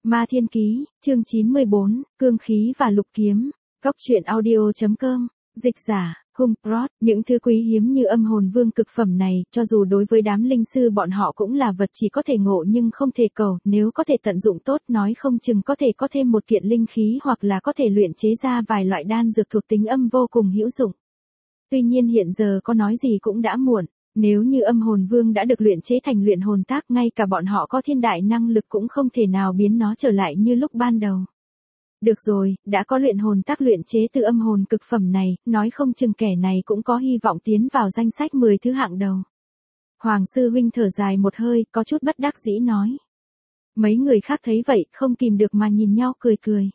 Ma Thiên Ký, chương 94, Cương Khí và Lục Kiếm, Cóc truyện audio.com, dịch giả, Hung Prot, những thứ quý hiếm như âm hồn vương cực phẩm này, cho dù đối với đám linh sư bọn họ cũng là vật chỉ có thể ngộ nhưng không thể cầu, nếu có thể tận dụng tốt nói không chừng có thể có thêm một kiện linh khí hoặc là có thể luyện chế ra vài loại đan dược thuộc tính âm vô cùng hữu dụng. Tuy nhiên hiện giờ có nói gì cũng đã muộn. Nếu như âm hồn vương đã được luyện chế thành luyện hồn tác, ngay cả bọn họ có thiên đại năng lực cũng không thể nào biến nó trở lại như lúc ban đầu. Được rồi, đã có luyện hồn tác luyện chế từ âm hồn cực phẩm này, nói không chừng kẻ này cũng có hy vọng tiến vào danh sách 10 thứ hạng đầu. Hoàng sư huynh thở dài một hơi, có chút bất đắc dĩ nói. Mấy người khác thấy vậy, không kìm được mà nhìn nhau cười cười.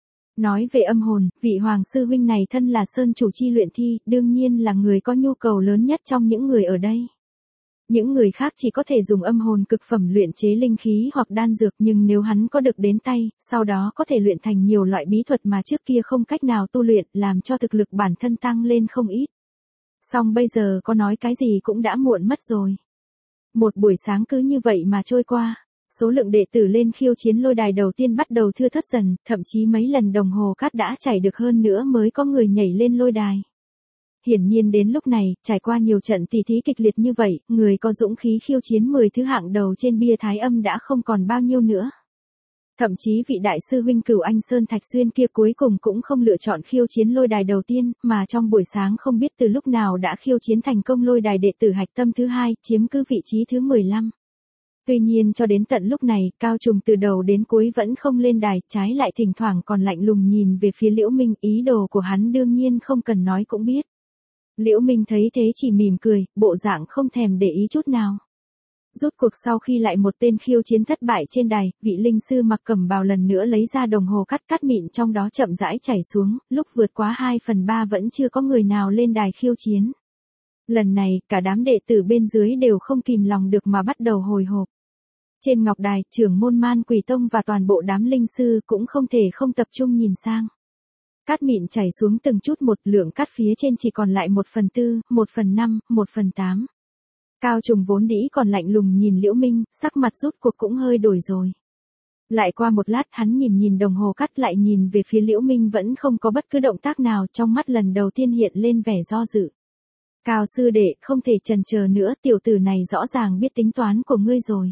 Nói về âm hồn, vị hoàng sư huynh này thân là sơn chủ chi luyện thi, đương nhiên là người có nhu cầu lớn nhất trong những người ở đây. Những người khác chỉ có thể dùng âm hồn cực phẩm luyện chế linh khí hoặc đan dược, nhưng nếu hắn có được đến tay, sau đó có thể luyện thành nhiều loại bí thuật mà trước kia không cách nào tu luyện, làm cho thực lực bản thân tăng lên không ít. Song bây giờ có nói cái gì cũng đã muộn mất rồi. Một buổi sáng cứ như vậy mà trôi qua. Số lượng đệ tử lên khiêu chiến lôi đài đầu tiên bắt đầu thưa thớt dần, thậm chí mấy lần đồng hồ cát đã chảy được hơn nữa mới có người nhảy lên lôi đài. Hiển nhiên đến lúc này, trải qua nhiều trận tỷ thí kịch liệt như vậy, người có dũng khí khiêu chiến 10 thứ hạng đầu trên bia thái âm đã không còn bao nhiêu nữa. Thậm chí vị đại sư huynh Cửu Anh Sơn Thạch Xuyên kia cuối cùng cũng không lựa chọn khiêu chiến lôi đài đầu tiên, mà trong buổi sáng không biết từ lúc nào đã khiêu chiến thành công lôi đài đệ tử hạch tâm thứ 2, chiếm cứ vị trí thứ 15. Tuy nhiên cho đến tận lúc này, Cao Trùng từ đầu đến cuối vẫn không lên đài, trái lại thỉnh thoảng còn lạnh lùng nhìn về phía Liễu Minh, ý đồ của hắn đương nhiên không cần nói cũng biết. Liễu Minh thấy thế chỉ mỉm cười, bộ dạng không thèm để ý chút nào. Rốt cuộc sau khi lại một tên khiêu chiến thất bại trên đài, vị linh sư mặc cẩm bào lần nữa lấy ra đồng hồ cắt mịn trong đó chậm rãi chảy xuống, lúc vượt quá 2/3 vẫn chưa có người nào lên đài khiêu chiến. Lần này, cả đám đệ tử bên dưới đều không kìm lòng được mà bắt đầu hồi hộp. Trên ngọc đài, trưởng môn Man Quỷ Tông và toàn bộ đám linh sư cũng không thể không tập trung nhìn sang. Cát mịn chảy xuống từng chút một, lượng cát phía trên chỉ còn lại 1/4, 1/5, 1/8. Cao Trùng vốn đĩ còn lạnh lùng nhìn Liễu Minh, sắc mặt rút cuộc cũng hơi đổi rồi. Lại qua một lát hắn nhìn đồng hồ cát lại nhìn về phía Liễu Minh vẫn không có bất cứ động tác nào, trong mắt lần đầu tiên hiện lên vẻ do dự. Cao sư đệ, không thể chần chờ nữa, tiểu tử này rõ ràng biết tính toán của ngươi rồi.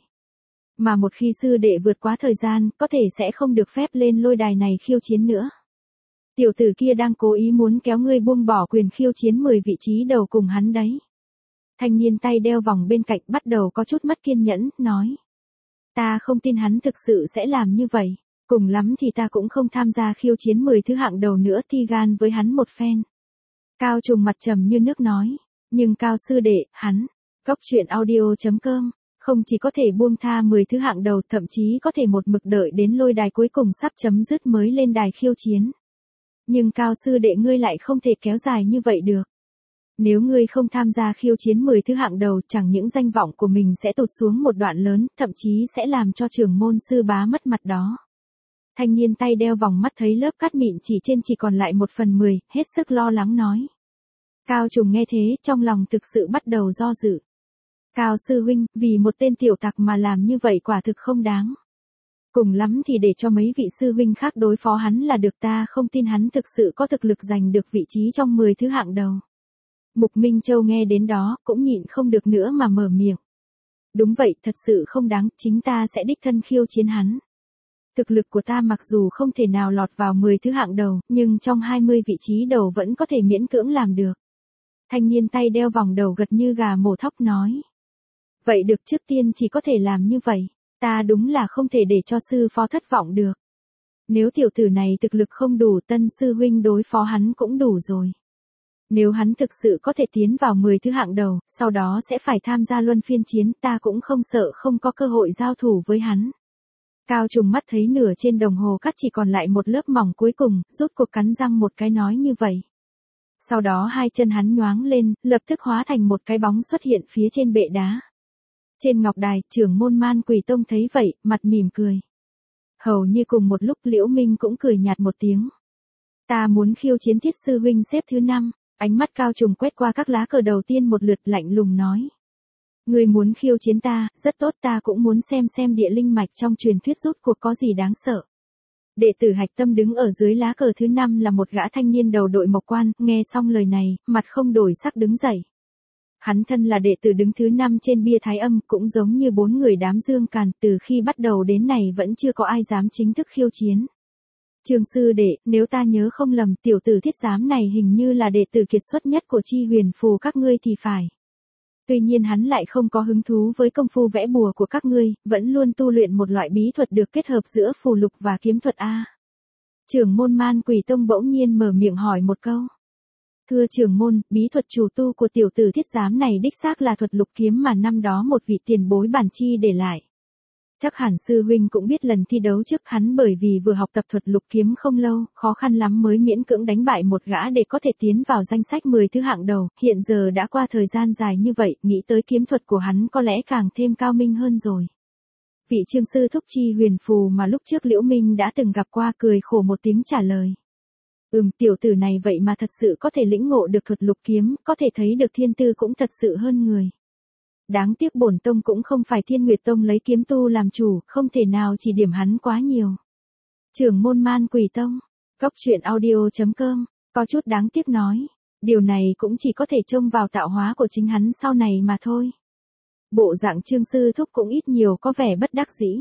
Mà một khi sư đệ vượt quá thời gian, có thể sẽ không được phép lên lôi đài này khiêu chiến nữa. Tiểu tử kia đang cố ý muốn kéo ngươi buông bỏ quyền khiêu chiến 10 vị trí đầu cùng hắn đấy. Thanh niên tay đeo vòng bên cạnh bắt đầu có chút mất kiên nhẫn, nói. Ta không tin hắn thực sự sẽ làm như vậy, cùng lắm thì ta cũng không tham gia khiêu chiến 10 thứ hạng đầu nữa, thi gan với hắn một phen. Cao Trùng mặt trầm như nước nói, nhưng Cao sư đệ, hắn, Cóc truyện audio.com, không chỉ có thể buông tha 10 thứ hạng đầu, thậm chí có thể một mực đợi đến lôi đài cuối cùng sắp chấm dứt mới lên đài khiêu chiến. Nhưng Cao sư đệ ngươi lại không thể kéo dài như vậy được. Nếu ngươi không tham gia khiêu chiến 10 thứ hạng đầu, chẳng những danh vọng của mình sẽ tụt xuống một đoạn lớn, thậm chí sẽ làm cho trưởng môn sư bá mất mặt đó. Thanh niên tay đeo vòng mắt thấy lớp cát mịn chỉ trên chỉ còn lại 1/10, hết sức lo lắng nói. Cao Trùng nghe thế, trong lòng thực sự bắt đầu do dự. Cao sư huynh, vì một tên tiểu tặc mà làm như vậy quả thực không đáng. Cùng lắm thì để cho mấy vị sư huynh khác đối phó hắn là được, ta không tin hắn thực sự có thực lực giành được vị trí trong 10 thứ hạng đầu. Mục Minh Châu nghe đến đó, cũng nhịn không được nữa mà mở miệng. Đúng vậy, thật sự không đáng, chính ta sẽ đích thân khiêu chiến hắn. Thực lực của ta mặc dù không thể nào lọt vào 10 thứ hạng đầu, nhưng trong 20 vị trí đầu vẫn có thể miễn cưỡng làm được. Thanh niên tay đeo vòng đầu gật như gà mổ thóc nói. Vậy được, trước tiên chỉ có thể làm như vậy. Ta đúng là không thể để cho sư phó thất vọng được. Nếu tiểu tử này thực lực không đủ, tân sư huynh đối phó hắn cũng đủ rồi. Nếu hắn thực sự có thể tiến vào 10 thứ hạng đầu, sau đó sẽ phải tham gia luân phiên chiến, ta cũng không sợ không có cơ hội giao thủ với hắn. Cao Trùng mắt thấy nửa trên đồng hồ cát chỉ còn lại một lớp mỏng cuối cùng, rút cuộc cắn răng một cái nói như vậy. Sau đó hai chân hắn nhoáng lên, lập tức hóa thành một cái bóng xuất hiện phía trên bệ đá. Trên ngọc đài, trưởng môn Man Quỷ Tông thấy vậy, mặt mỉm cười. Hầu như cùng một lúc Liễu Minh cũng cười nhạt một tiếng. Ta muốn khiêu chiến Thiết sư huynh xếp thứ 5, ánh mắt Cao Trùng quét qua các lá cờ đầu tiên một lượt lạnh lùng nói. Ngươi muốn khiêu chiến ta, rất tốt, ta cũng muốn xem địa linh mạch trong truyền thuyết rốt cuộc có gì đáng sợ. Đệ tử Hạch Tâm đứng ở dưới lá cờ thứ 5 là một gã thanh niên đầu đội mộc quan, nghe xong lời này, mặt không đổi sắc đứng dậy. Hắn thân là đệ tử đứng thứ 5 trên bia Thái Âm, cũng giống như 4 người đám Dương Càn, từ khi bắt đầu đến này vẫn chưa có ai dám chính thức khiêu chiến. Trường sư đệ, nếu ta nhớ không lầm, tiểu tử Thiết Giám này hình như là đệ tử kiệt xuất nhất của Chi Huyền Phù các ngươi thì phải. Tuy nhiên hắn lại không có hứng thú với công phu vẽ bùa của các ngươi, vẫn luôn tu luyện một loại bí thuật được kết hợp giữa phù lục và kiếm thuật a. Trưởng môn Man Quỷ Tông bỗng nhiên mở miệng hỏi một câu. Thưa trưởng môn, bí thuật chủ tu của tiểu tử Thiết Giám này đích xác là thuật lục kiếm mà năm đó một vị tiền bối bản chi để lại. Chắc hẳn sư huynh cũng biết lần thi đấu trước hắn bởi vì vừa học tập thuật lục kiếm không lâu, khó khăn lắm mới miễn cưỡng đánh bại một gã để có thể tiến vào danh sách 10 thứ hạng đầu, hiện giờ đã qua thời gian dài như vậy, nghĩ tới kiếm thuật của hắn có lẽ càng thêm cao minh hơn rồi. Vị Trương sư thúc Chi Huyền Phù mà lúc trước Liễu Minh đã từng gặp qua cười khổ một tiếng trả lời. Tiểu tử này vậy mà thật sự có thể lĩnh ngộ được thuật lục kiếm, có thể thấy được thiên tư cũng thật sự hơn người. Đáng tiếc bổn tông cũng không phải Thiên Nguyệt Tông lấy kiếm tu làm chủ, không thể nào chỉ điểm hắn quá nhiều. Trưởng môn Man Quỷ Tông, Cóc Truyện Audio.com, có chút đáng tiếc nói, điều này cũng chỉ có thể trông vào tạo hóa của chính hắn sau này mà thôi. Bộ dạng Trương sư thúc cũng ít nhiều có vẻ bất đắc dĩ.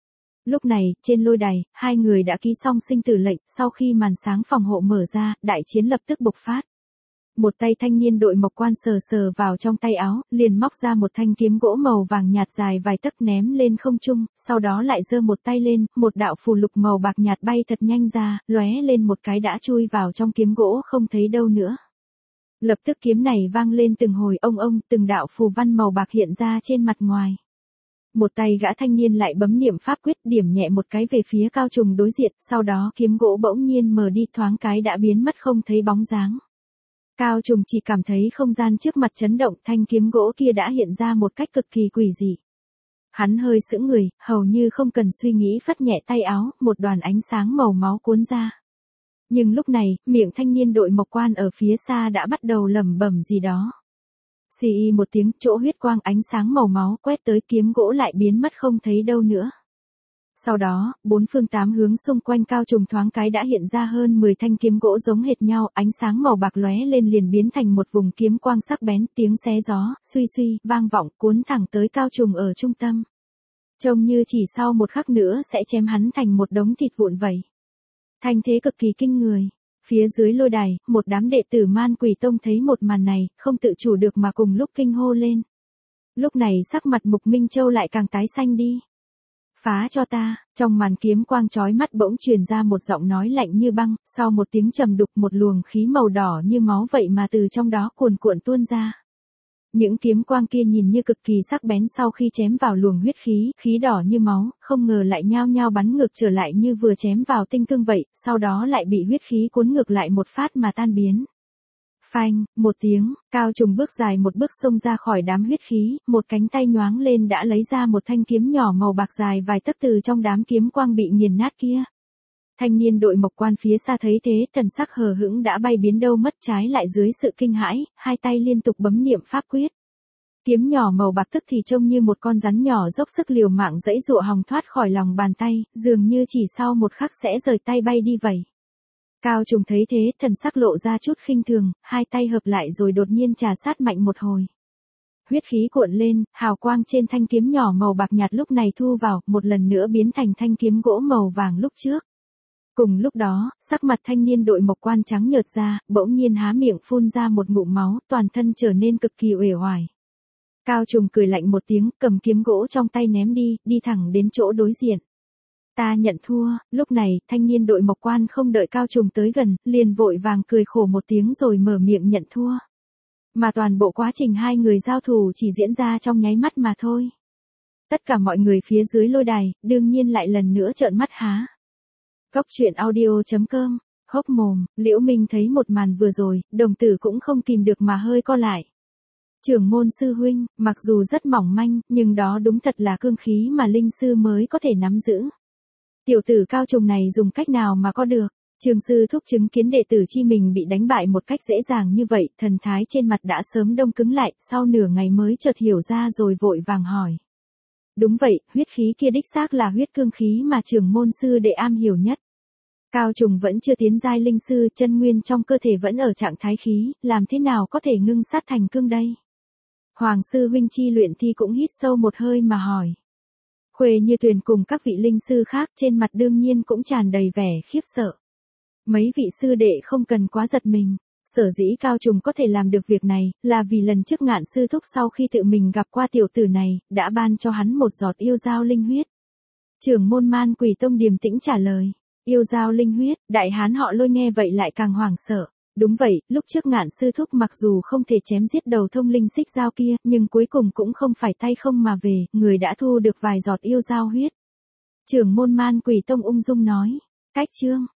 Lúc này, trên lôi đài, hai người đã ký xong sinh tử lệnh, sau khi màn sáng phòng hộ mở ra, đại chiến lập tức bộc phát. Một tay thanh niên đội mộc quan sờ vào trong tay áo, liền móc ra một thanh kiếm gỗ màu vàng nhạt dài vài tấc ném lên không trung, sau đó lại giơ một tay lên, một đạo phù lục màu bạc nhạt bay thật nhanh ra, lóe lên một cái đã chui vào trong kiếm gỗ không thấy đâu nữa. Lập tức kiếm này vang lên từng hồi ông, từng đạo phù văn màu bạc hiện ra trên mặt ngoài. Một tay gã thanh niên lại bấm niệm pháp quyết, điểm nhẹ một cái về phía Cao Trùng đối diện, sau đó kiếm gỗ bỗng nhiên mờ đi, thoáng cái đã biến mất không thấy bóng dáng. Cao Trùng chỉ cảm thấy không gian trước mặt chấn động, thanh kiếm gỗ kia đã hiện ra một cách cực kỳ quỷ dị. Hắn hơi sững người, hầu như không cần suy nghĩ phất nhẹ tay áo, một đoàn ánh sáng màu máu cuốn ra. Nhưng lúc này, miệng thanh niên đội mộc quan ở phía xa đã bắt đầu lẩm bẩm gì đó. Xì một tiếng, chỗ huyết quang ánh sáng màu máu quét tới, kiếm gỗ lại biến mất không thấy đâu nữa. Sau đó, 4 phương 8 hướng xung quanh Cao Trùng thoáng cái đã hiện ra hơn 10 thanh kiếm gỗ giống hệt nhau, ánh sáng màu bạc lóe lên liền biến thành một vùng kiếm quang sắc bén, tiếng xé gió, suy, vang vọng, cuốn thẳng tới Cao Trùng ở trung tâm. Trông như chỉ sau một khắc nữa sẽ chém hắn thành một đống thịt vụn vậy. Thanh thế cực kỳ kinh người. Phía dưới lôi đài, một đám đệ tử Man Quỷ Tông thấy một màn này, không tự chủ được mà cùng lúc kinh hô lên. Lúc này sắc mặt Mục Minh Châu lại càng tái xanh đi. Phá cho ta, trong màn kiếm quang chói mắt bỗng truyền ra một giọng nói lạnh như băng, sau một tiếng trầm đục một luồng khí màu đỏ như máu vậy mà từ trong đó cuồn cuộn tuôn ra. Những kiếm quang kia nhìn như cực kỳ sắc bén, sau khi chém vào luồng huyết khí đỏ như máu, không ngờ lại nhao nhao bắn ngược trở lại như vừa chém vào tinh cương vậy, sau đó lại bị huyết khí cuốn ngược lại một phát mà tan biến. Phanh, một tiếng, Cao Trùng bước dài một bước xông ra khỏi đám huyết khí, một cánh tay nhoáng lên đã lấy ra một thanh kiếm nhỏ màu bạc dài vài tấc từ trong đám kiếm quang bị nghiền nát kia. Thanh niên đội mộc quan phía xa thấy thế, thần sắc hờ hững đã bay biến đâu mất, trái lại dưới sự kinh hãi, hai tay liên tục bấm niệm pháp quyết. Kiếm nhỏ màu bạc tức thì trông như một con rắn nhỏ dốc sức liều mạng giãy giụa hòng thoát khỏi lòng bàn tay, dường như chỉ sau một khắc sẽ rời tay bay đi vậy. Cao Trùng thấy thế, thần sắc lộ ra chút khinh thường, hai tay hợp lại rồi đột nhiên trà sát mạnh một hồi. Huyết khí cuộn lên, hào quang trên thanh kiếm nhỏ màu bạc nhạt lúc này thu vào, một lần nữa biến thành thanh kiếm gỗ màu vàng lúc trước. Cùng lúc đó, sắc mặt thanh niên đội mộc quan trắng nhợt ra, bỗng nhiên há miệng phun ra một ngụm máu, toàn thân trở nên cực kỳ uể oải. Cao Trùng cười lạnh một tiếng, cầm kiếm gỗ trong tay ném đi thẳng đến chỗ đối diện. Ta nhận thua. Lúc này, thanh niên đội mộc quan không đợi Cao Trùng tới gần, liền vội vàng cười khổ một tiếng rồi mở miệng nhận thua. Mà toàn bộ quá trình hai người giao thủ chỉ diễn ra trong nháy mắt mà thôi. Tất cả mọi người phía dưới lôi đài, đương nhiên lại lần nữa trợn mắt há. Cóc Truyện Audio.com, hốc mồm, Liễu Minh thấy một màn vừa rồi, đồng tử cũng không kìm được mà hơi co lại. Trưởng môn sư huynh, mặc dù rất mỏng manh, nhưng đó đúng thật là cương khí mà linh sư mới có thể nắm giữ. Tiểu tử Cao Trùng này dùng cách nào mà có được? Trương sư thúc chứng kiến đệ tử chi mình bị đánh bại một cách dễ dàng như vậy, thần thái trên mặt đã sớm đông cứng lại, sau nửa ngày mới chợt hiểu ra rồi vội vàng hỏi. Đúng vậy, huyết khí kia đích xác là huyết cương khí mà trưởng môn sư đệ am hiểu nhất. Cao Trùng vẫn chưa tiến giai linh sư, chân nguyên trong cơ thể vẫn ở trạng thái khí, làm thế nào có thể ngưng sát thành cương đây? Hoàng sư huynh chi luyện thi cũng hít sâu một hơi mà hỏi. Khuê Như Tuyền cùng các vị linh sư khác trên mặt đương nhiên cũng tràn đầy vẻ khiếp sợ. Mấy vị sư đệ không cần quá giật mình. Sở dĩ Cao Trùng có thể làm được việc này, là vì lần trước Ngạn sư thúc sau khi tự mình gặp qua tiểu tử này, đã ban cho hắn một giọt yêu dao linh huyết. Trưởng môn Man Quỷ Tông điềm tĩnh trả lời. Yêu dao linh huyết, đại hán họ Lôi nghe vậy lại càng hoảng sợ. Đúng vậy, lúc trước Ngạn sư thúc mặc dù không thể chém giết đầu thông linh xích dao kia, nhưng cuối cùng cũng không phải tay không mà về, người đã thu được vài giọt yêu dao huyết. Trưởng môn Man Quỷ Tông ung dung nói. Cách chương.